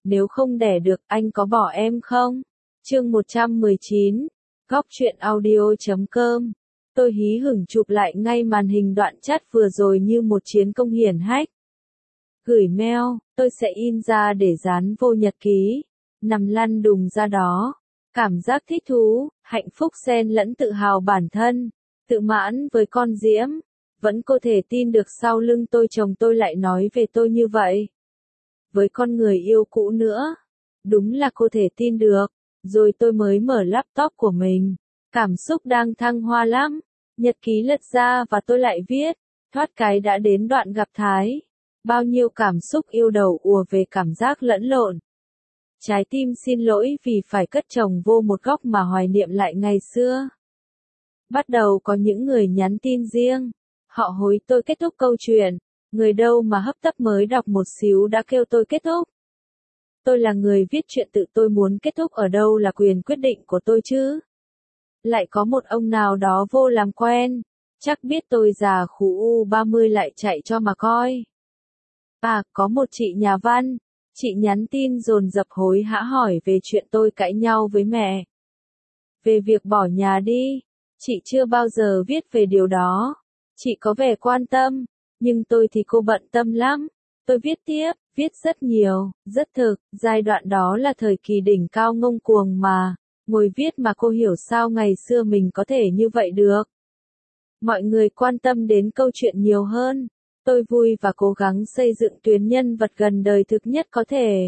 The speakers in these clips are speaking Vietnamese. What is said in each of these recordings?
nếu không đẻ được, anh có bỏ em không? Chương 119, Góc truyện audio.com. Tôi hí hửng chụp lại ngay màn hình đoạn chat vừa rồi như một chiến công hiển hách. Gửi mail, tôi sẽ in ra để dán vô nhật ký. Nằm lăn đùng ra đó. Cảm giác thích thú, hạnh phúc xen lẫn tự hào bản thân, tự mãn với con Diễm. Vẫn có thể tin được sau lưng tôi chồng tôi lại nói về tôi như vậy. Với con người yêu cũ nữa. Đúng là cô thể tin được. Rồi tôi mới mở laptop của mình. Cảm xúc đang thăng hoa lắm. Nhật ký lật ra và tôi lại viết. Thoát cái đã đến đoạn gặp Thái. Bao nhiêu cảm xúc yêu đầu ùa về cảm giác lẫn lộn. Trái tim xin lỗi vì phải cất chồng vô một góc mà hoài niệm lại ngày xưa. Bắt đầu có những người nhắn tin riêng. Họ hối tôi kết thúc câu chuyện. Người đâu mà hấp tấp mới đọc một xíu đã kêu tôi kết thúc. Tôi là người viết chuyện tự tôi muốn kết thúc ở đâu là quyền quyết định của tôi chứ. Lại có một ông nào đó vô làm quen. Chắc biết tôi già khú U30 lại chạy cho mà coi. À, có một chị nhà văn. Chị nhắn tin dồn dập hối hả hỏi về chuyện tôi cãi nhau với mẹ. Về việc bỏ nhà đi. Chị chưa bao giờ viết về điều đó. Chị có vẻ quan tâm. Nhưng tôi thì cô bận tâm lắm. Tôi viết tiếp, viết rất nhiều, rất thực. Giai đoạn đó là thời kỳ đỉnh cao ngông cuồng mà. Ngồi viết mà cô hiểu sao ngày xưa mình có thể như vậy được. Mọi người quan tâm đến câu chuyện nhiều hơn. Tôi vui và cố gắng xây dựng tuyến nhân vật gần đời thực nhất có thể.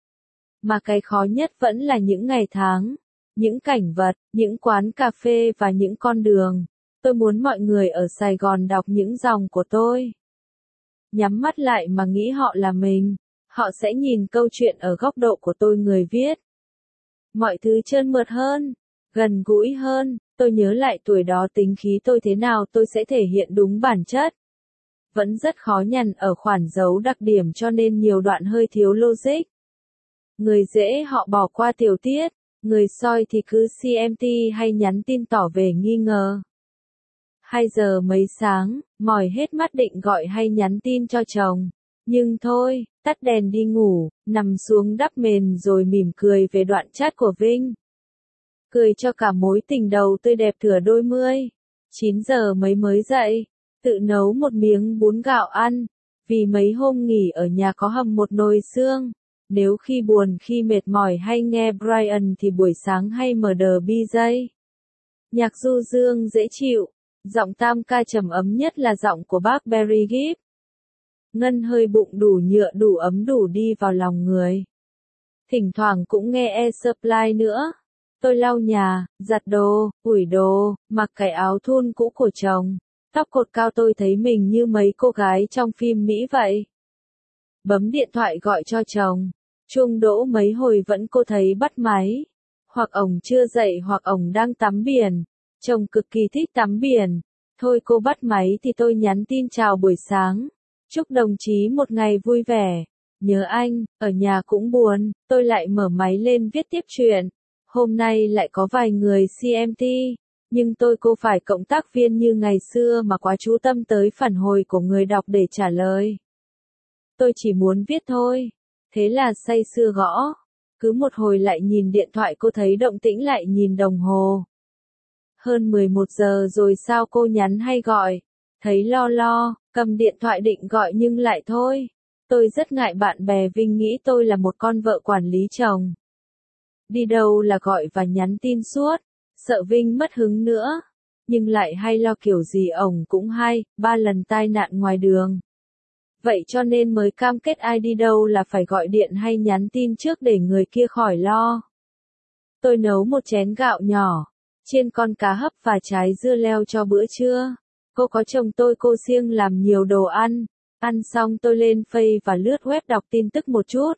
Mà cái khó nhất vẫn là những ngày tháng, những cảnh vật, những quán cà phê và những con đường. Tôi muốn mọi người ở Sài Gòn đọc những dòng của tôi. Nhắm mắt lại mà nghĩ họ là mình. Họ sẽ nhìn câu chuyện ở góc độ của tôi người viết. Mọi thứ trơn mượt hơn, gần gũi hơn. Tôi nhớ lại tuổi đó tính khí tôi thế nào tôi sẽ thể hiện đúng bản chất. Vẫn rất khó nhằn ở khoản dấu đặc điểm cho nên nhiều đoạn hơi thiếu logic. Người dễ họ bỏ qua tiểu tiết, người soi thì cứ CMT hay nhắn tin tỏ về nghi ngờ. 2 giờ mấy sáng, mỏi hết mắt định gọi hay nhắn tin cho chồng. Nhưng thôi, tắt đèn đi ngủ, nằm xuống đắp mền rồi mỉm cười về đoạn chat của Vinh. Cười cho cả mối tình đầu tươi đẹp thửa đôi mươi. 9 giờ mấy mới dậy, tự nấu một miếng bún gạo ăn. Vì mấy hôm nghỉ ở nhà có hầm một nồi xương. Nếu khi buồn khi mệt mỏi hay nghe Brian thì buổi sáng hay mở đờ BJ. Nhạc du dương dễ chịu. Giọng tam ca trầm ấm nhất là giọng của bác Barry Gibb. Ngân hơi bụng đủ nhựa đủ ấm đủ đi vào lòng người. Thỉnh thoảng cũng nghe Air Supply nữa. Tôi lau nhà, giặt đồ, ủi đồ, mặc cái áo thun cũ của chồng. Tóc cột cao tôi thấy mình như mấy cô gái trong phim Mỹ vậy. Bấm điện thoại gọi cho chồng. Chuông đỗ mấy hồi vẫn cô thấy bắt máy. Hoặc ổng chưa dậy hoặc ổng đang tắm biển. Chồng cực kỳ thích tắm biển. Thôi cô bắt máy thì tôi nhắn tin chào buổi sáng. Chúc đồng chí một ngày vui vẻ. Nhớ anh, ở nhà cũng buồn. Tôi lại mở máy lên viết tiếp chuyện. Hôm nay lại có vài người CMT. Nhưng tôi cô phải cộng tác viên như ngày xưa mà quá chú tâm tới phản hồi của người đọc để trả lời. Tôi chỉ muốn viết thôi. Thế là say sưa gõ. Cứ một hồi lại nhìn điện thoại cô thấy động tĩnh lại nhìn đồng hồ. Hơn 11 giờ rồi sao cô nhắn hay gọi. Thấy lo, cầm điện thoại định gọi nhưng lại thôi. Tôi rất ngại bạn bè Vinh nghĩ tôi là một con vợ quản lý chồng. Đi đâu là gọi và nhắn tin suốt. Sợ Vinh mất hứng nữa. Nhưng lại hay lo kiểu gì ổng cũng hay, 3 lần tai nạn ngoài đường. Vậy cho nên mới cam kết ai đi đâu là phải gọi điện hay nhắn tin trước để người kia khỏi lo. Tôi nấu một chén gạo nhỏ, chiên con cá hấp và trái dưa leo cho bữa trưa. Cô có chồng tôi cô siêng làm nhiều đồ ăn. Ăn xong tôi lên Face và lướt web đọc tin tức một chút.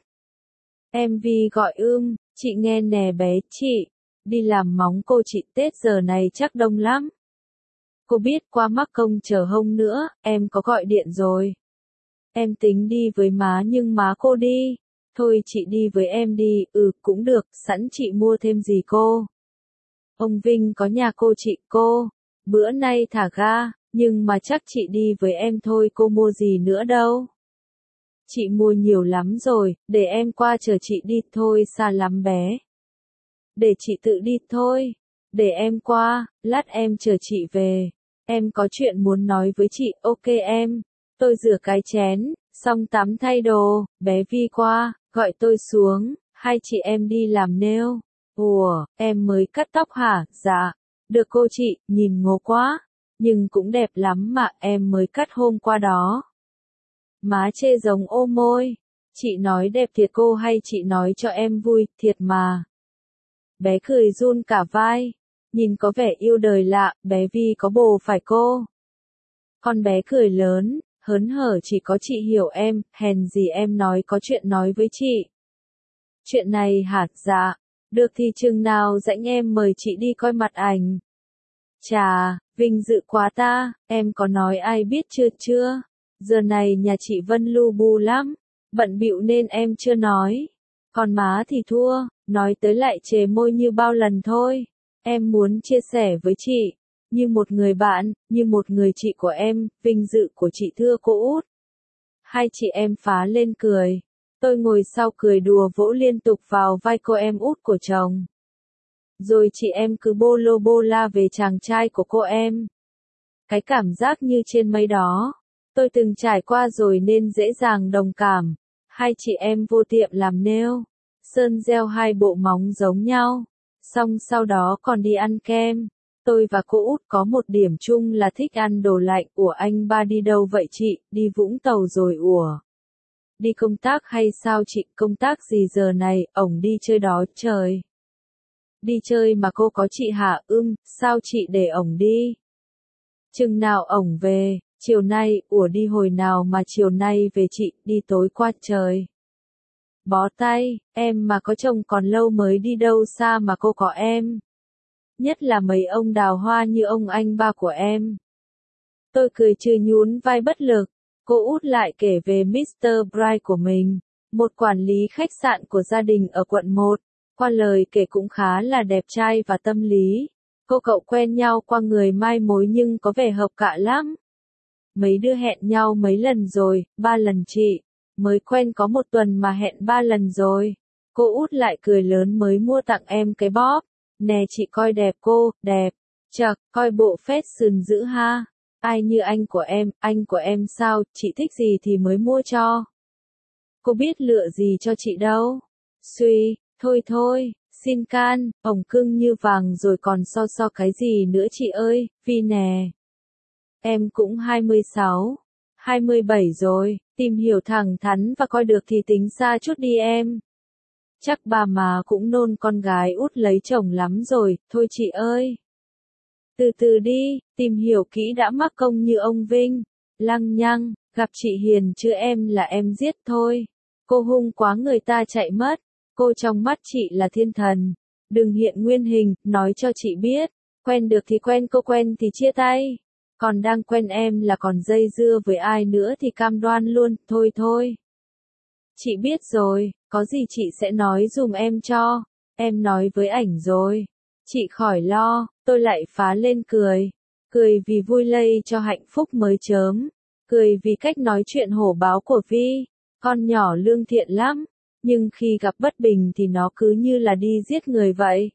MV gọi chị nghe nè bé chị. Đi làm móng cô chị Tết giờ này chắc đông lắm. Cô biết qua mắc công chờ hông nữa, em có gọi điện rồi. Em tính đi với má nhưng má cô đi. Thôi chị đi với em đi, cũng được, sẵn chị mua thêm gì cô. Ông Vinh có nhà cô chị cô. Bữa nay thả ga, nhưng mà chắc chị đi với em thôi cô mua gì nữa đâu. Chị mua nhiều lắm rồi, để em qua chờ chị đi thôi, xa lắm bé. Để chị tự đi thôi. Để em qua, lát em chờ chị về. Em có chuyện muốn nói với chị, ok em. Tôi rửa cái chén, xong tắm thay đồ, bé Vi qua, gọi tôi xuống, hai chị em đi làm nail. Ủa, em mới cắt tóc hả? Dạ. Được cô chị, nhìn ngố quá. Nhưng cũng đẹp lắm mà, em mới cắt hôm qua đó. Má chê giống ô môi. Chị nói đẹp thiệt cô hay chị nói cho em vui, thiệt mà. Bé cười run cả vai. Nhìn có vẻ yêu đời lạ, bé Vi có bồ phải cô? Con bé cười lớn, hớn hở chỉ có chị hiểu em, hèn gì em nói có chuyện nói với chị. Chuyện này hả? Dạ. Được thì chừng nào rảnh em mời chị đi coi mặt ảnh. Chà, vinh dự quá ta, em có nói ai biết chưa? Giờ này nhà chị Vân lu bu lắm, bận bịu nên em chưa nói. Còn má thì thua, nói tới lại chề môi như bao lần thôi. Em muốn chia sẻ với chị, như một người bạn, như một người chị của em, vinh dự của chị thưa cô út. Hai chị em phá lên cười. Tôi ngồi sau cười đùa vỗ liên tục vào vai cô em út của chồng. Rồi chị em cứ bô lô bô la về chàng trai của cô em. Cái cảm giác như trên mây đó. Tôi từng trải qua rồi nên dễ dàng đồng cảm. Hai chị em vô tiệm làm nail. Sơn gieo hai bộ móng giống nhau. Xong sau đó còn đi ăn kem. Tôi và cô út có một điểm chung là thích ăn đồ lạnh. Ủa anh ba đi đâu vậy chị? Đi Vũng Tàu rồi ủa? Đi công tác hay sao chị? Công tác gì giờ này? Ổng đi chơi đó trời. Đi chơi mà cô có chị hả? Sao chị để ổng đi? Chừng nào ổng về? Chiều nay, ủa đi hồi nào mà chiều nay về chị, đi tối qua trời. Bó tay, em mà có chồng còn lâu mới đi đâu xa mà cô có em. Nhất là mấy ông đào hoa như ông anh ba của em. Tôi cười trừ nhún vai bất lực. Cô út lại kể về Mr. Bright của mình, một quản lý khách sạn của gia đình ở quận 1. Qua lời kể cũng khá là đẹp trai và tâm lý. Cô cậu quen nhau qua người mai mối nhưng có vẻ hợp cạ lắm. Mấy đứa hẹn nhau mấy lần rồi, 3 lần chị. Mới quen có 1 tuần mà hẹn 3 lần rồi. Cô út lại cười lớn mới mua tặng em cái bóp. Nè chị coi đẹp cô, đẹp. Chật, coi bộ fashion dữ ha. Ai như anh của em sao, chị thích gì thì mới mua cho. Cô biết lựa gì cho chị đâu. Suy, thôi, xin can, ổng cưng như vàng rồi còn so cái gì nữa chị ơi, Vi nè. Em cũng 26, 27 rồi, tìm hiểu thẳng thắn và coi được thì tính xa chút đi em. Chắc bà má cũng nôn con gái út lấy chồng lắm rồi, thôi chị ơi. Từ từ đi, tìm hiểu kỹ đã mắc công như ông Vinh. Lăng nhăng, gặp chị Hiền chứ em là em giết thôi. Cô hung quá người ta chạy mất. Cô trong mắt chị là thiên thần. Đừng hiện nguyên hình, nói cho chị biết. Quen được thì quen, cô quen thì chia tay. Còn đang quen em là còn dây dưa với ai nữa thì cam đoan luôn, thôi. Chị biết rồi, có gì chị sẽ nói dùm em cho. Em nói với ảnh rồi. Chị khỏi lo, tôi lại phá lên cười. Cười vì vui lây cho hạnh phúc mới chớm. Cười vì cách nói chuyện hổ báo của Vi. Con nhỏ lương thiện lắm. Nhưng khi gặp bất bình thì nó cứ như là đi giết người vậy.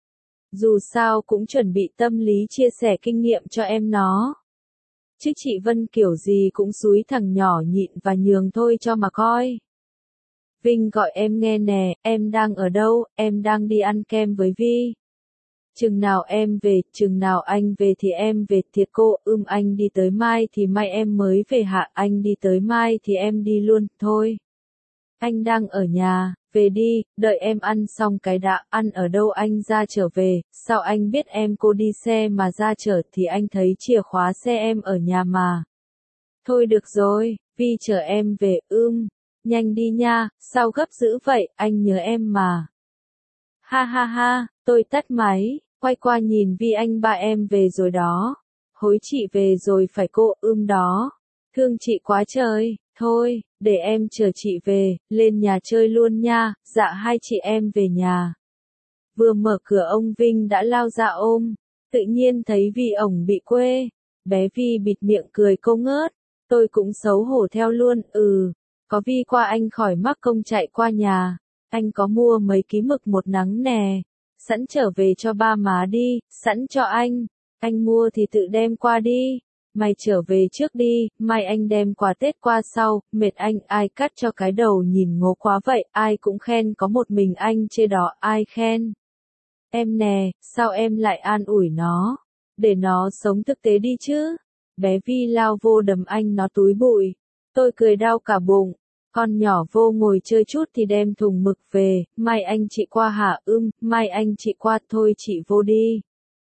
Dù sao cũng chuẩn bị tâm lý chia sẻ kinh nghiệm cho em nó. Chứ chị Vân kiểu gì cũng xúi thằng nhỏ nhịn và nhường thôi cho mà coi. Vinh gọi em nghe nè, em đang ở đâu, em đang đi ăn kem với Vi. Chừng nào em về, chừng nào anh về thì em về, thiệt cô, anh đi tới mai thì mai em mới về hả, anh đi tới mai thì em đi luôn, thôi. Anh đang ở nhà, về đi, đợi em ăn xong cái đã, ăn ở đâu anh ra trở về, sao anh biết em cô đi xe mà ra chở thì anh thấy chìa khóa xe em ở nhà mà. Thôi được rồi, Vi chờ em về, nhanh đi nha, sao gấp dữ vậy, anh nhớ em mà. Ha, tôi tắt máy, quay qua nhìn Vi anh ba em về rồi đó. Hối chị về rồi phải cô, đó. Thương chị quá trời, thôi, để em chờ chị về, lên nhà chơi luôn nha, dạ hai chị em về nhà. Vừa mở cửa ông Vinh đã lao ra ôm, tự nhiên thấy Vi ổng bị quê. Bé Vi bịt miệng cười cô ngớt, tôi cũng xấu hổ theo luôn, Có vi qua anh khỏi mắc công chạy qua nhà. Anh có mua mấy ký mực một nắng nè. Sẵn trở về cho ba má đi, sẵn cho anh. Anh mua thì tự đem qua đi. Mày trở về trước đi, mai anh đem quà Tết qua sau, mệt anh ai cắt cho cái đầu nhìn ngố quá vậy, ai cũng khen có một mình anh chê đó, ai khen. Em nè, sao em lại an ủi nó, để nó sống thực tế đi chứ. Bé Vi lao vô đấm anh nó túi bụi, tôi cười đau cả bụng. Con nhỏ vô ngồi chơi chút thì đem thùng mực về, mai anh chị qua hả? Mai anh chị qua thôi chị vô đi.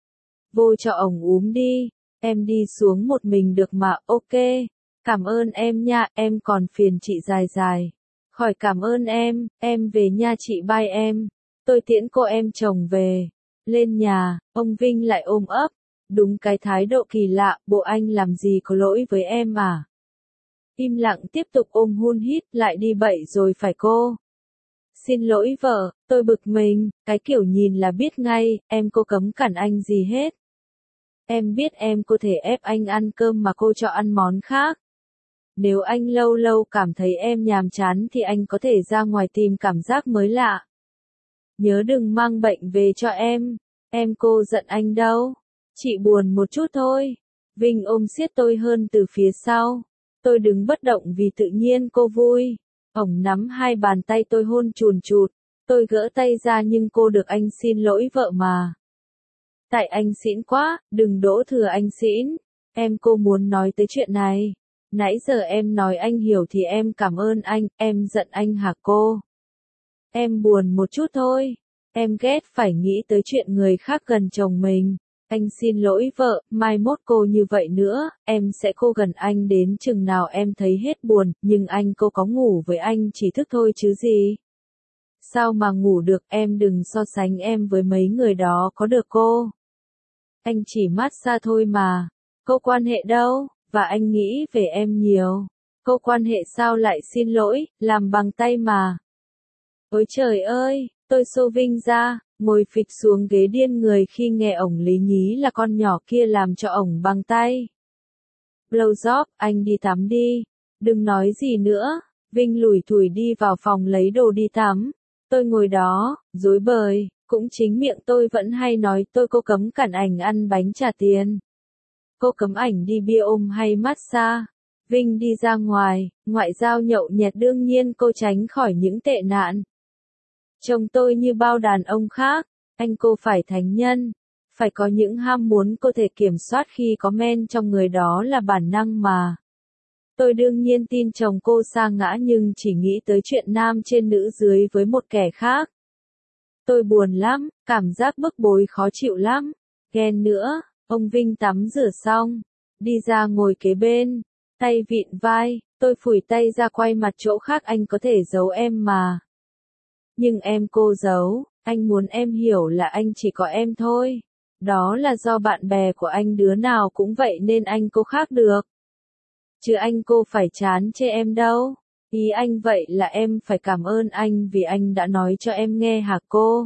Vô cho ổng úm đi. Em đi xuống một mình được mà, ok. Cảm ơn em nha, em còn phiền chị dài dài. Khỏi cảm ơn em về nha chị bye em. Tôi tiễn cô em chồng về. Lên nhà, ông Vinh lại ôm ấp. Đúng cái thái độ kỳ lạ, bộ anh làm gì có lỗi với em à? Im lặng tiếp tục ôm hun hít, lại đi bậy rồi phải cô. Xin lỗi vợ, tôi bực mình, cái kiểu nhìn là biết ngay, em cô cấm cản anh gì hết. Em biết em có thể ép anh ăn cơm mà cô cho ăn món khác. Nếu anh lâu lâu cảm thấy em nhàm chán thì anh có thể ra ngoài tìm cảm giác mới lạ. Nhớ đừng mang bệnh về cho em cô giận anh đâu. Chị buồn một chút thôi. Vinh ôm siết tôi hơn từ phía sau. Tôi đứng bất động vì tự nhiên cô vui. Ổng nắm hai bàn tay tôi hôn chùn chụt. Tôi gỡ tay ra nhưng cô được anh xin lỗi vợ mà. Tại anh xỉn quá, đừng đổ thừa anh xỉn. Em cô muốn nói tới chuyện này. Nãy giờ em nói anh hiểu thì em cảm ơn anh, em giận anh hả cô? Em buồn một chút thôi. Em ghét phải nghĩ tới chuyện người khác gần chồng mình. Anh xin lỗi vợ, mai mốt cô như vậy nữa, em sẽ cô gần anh đến chừng nào em thấy hết buồn, nhưng anh cô có ngủ với anh chỉ thức thôi chứ gì. Sao mà ngủ được, em đừng so sánh em với mấy người đó có được cô. Anh chỉ mát xa thôi mà. Cô quan hệ đâu, và anh nghĩ về em nhiều. Cô quan hệ sao lại xin lỗi, làm bằng tay mà. Ôi trời ơi, tôi xô Vinh ra, ngồi phịch xuống ghế điên người khi nghe ổng lý nhí là con nhỏ kia làm cho ổng bằng tay. Blow job, anh đi tắm đi. Đừng nói gì nữa. Vinh lủi thủi đi vào phòng lấy đồ đi tắm. Tôi ngồi đó, rối bời. Cũng chính miệng tôi vẫn hay nói tôi cô cấm cản ảnh ăn bánh trả tiền. Cô cấm ảnh đi bia ôm hay massage. Vinh đi ra ngoài, ngoại giao nhậu nhẹt đương nhiên cô tránh khỏi những tệ nạn. Chồng tôi như bao đàn ông khác, anh cô phải thánh nhân. Phải có những ham muốn cô thể kiểm soát khi có men trong người đó là bản năng mà. Tôi đương nhiên tin chồng cô sa ngã nhưng chỉ nghĩ tới chuyện nam trên nữ dưới với một kẻ khác. Tôi buồn lắm, cảm giác bức bối khó chịu lắm. Ghen nữa, ông Vinh tắm rửa xong, đi ra ngồi kế bên, tay vịn vai, tôi phủi tay ra quay mặt chỗ khác anh có thể giấu em mà. Nhưng em cô giấu, anh muốn em hiểu là anh chỉ có em thôi. Đó là do bạn bè của anh đứa nào cũng vậy nên anh cô khác được. Chứ anh cô phải chán chê em đâu. Ý anh vậy là em phải cảm ơn anh vì anh đã nói cho em nghe hả cô?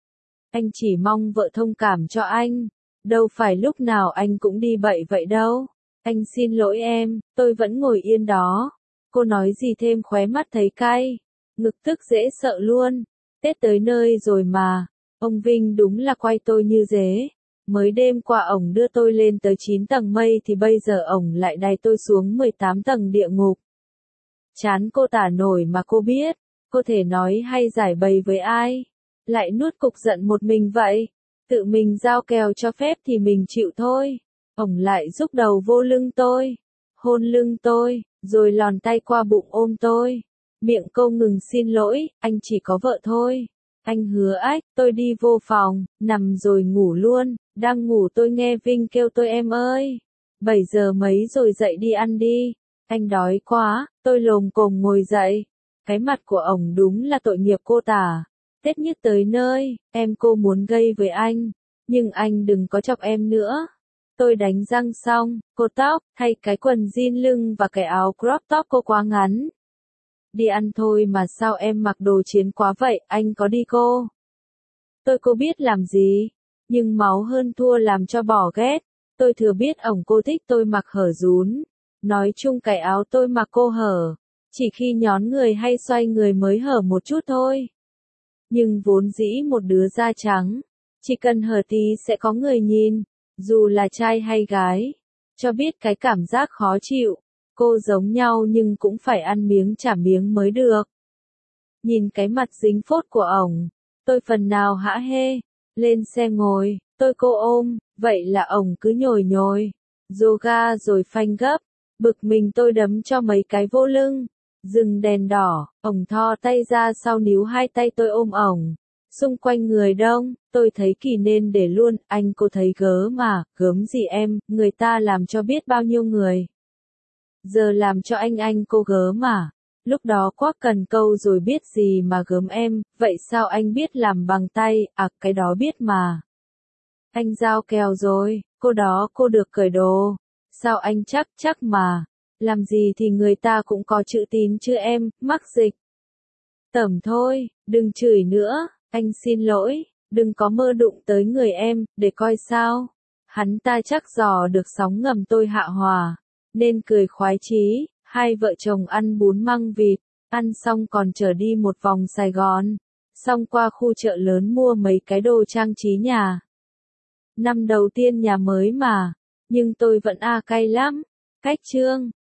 Anh chỉ mong vợ thông cảm cho anh. Đâu phải lúc nào anh cũng đi bậy vậy đâu. Anh xin lỗi em, tôi vẫn ngồi yên đó. Cô nói gì thêm khóe mắt thấy cay. Ngực tức dễ sợ luôn. Tết tới nơi rồi mà. Ông Vinh đúng là quay tôi như dế. Mới đêm qua ổng đưa tôi lên tới 9 tầng mây thì bây giờ ổng lại đày tôi xuống 18 tầng địa ngục. Chán cô tả nổi mà cô biết. Cô thể nói hay giải bày với ai. Lại nuốt cục giận một mình vậy. Tự mình giao kèo cho phép thì mình chịu thôi. Ổng lại rúc đầu vô lưng tôi. Hôn lưng tôi. Rồi lòn tay qua bụng ôm tôi. Miệng câu ngừng xin lỗi, anh chỉ có vợ thôi. Anh hứa ách, tôi đi vô phòng, nằm rồi ngủ luôn. Đang ngủ tôi nghe Vinh kêu tôi em ơi. 7 giờ mấy rồi dậy đi ăn đi. Anh đói quá, tôi lồm cồm ngồi dậy. Cái mặt của ổng đúng là tội nghiệp cô tả. Tết nhất tới nơi, em cô muốn gây với anh. Nhưng anh đừng có chọc em nữa. Tôi đánh răng xong, cô tóc, thay cái quần jean lưng và cái áo crop top cô quá ngắn. Đi ăn thôi mà sao em mặc đồ chiến quá vậy, anh có đi cô? Tôi biết làm gì, nhưng máu hơn thua làm cho bỏ ghét. Tôi thừa biết ổng cô thích tôi mặc hở rún. Nói chung cái áo tôi mặc cô hở. Chỉ khi nhón người hay xoay người mới hở một chút thôi. Nhưng vốn dĩ một đứa da trắng, chỉ cần hở tí sẽ có người nhìn, dù là trai hay gái, cho biết cái cảm giác khó chịu. Cô giống nhau nhưng cũng phải ăn miếng trả miếng mới được. Nhìn cái mặt dính phốt của ổng, tôi phần nào hả hê, lên xe ngồi, tôi cô ôm, vậy là ổng cứ nhồi nhồi, rồ ga rồi phanh gấp, bực mình tôi đấm cho mấy cái vô lưng. Dừng đèn đỏ, ổng thò tay ra sau níu hai tay tôi ôm ổng. Xung quanh người đông, tôi thấy kỳ nên để luôn, anh cô thấy gớ mà, gớm gì em, người ta làm cho biết bao nhiêu người. Giờ làm cho anh cô gớ mà. Lúc đó quá cần câu rồi biết gì mà gớm em, vậy sao anh biết làm bằng tay, à cái đó biết mà. Anh giao kèo rồi, cô đó cô được cởi đồ. Sao anh chắc mà. Làm gì thì người ta cũng có chữ tín chứ em, mắc dịch. Tẩm thôi, đừng chửi nữa, anh xin lỗi, đừng có mơ đụng tới người em, để coi sao. Hắn ta chắc dò được sóng ngầm tôi hạ hòa, nên cười khoái chí, hai vợ chồng ăn bún măng vịt, ăn xong còn chở đi một vòng Sài Gòn, xong qua khu chợ lớn mua mấy cái đồ trang trí nhà. Năm đầu tiên nhà mới mà, nhưng tôi vẫn cay lắm, cách trương.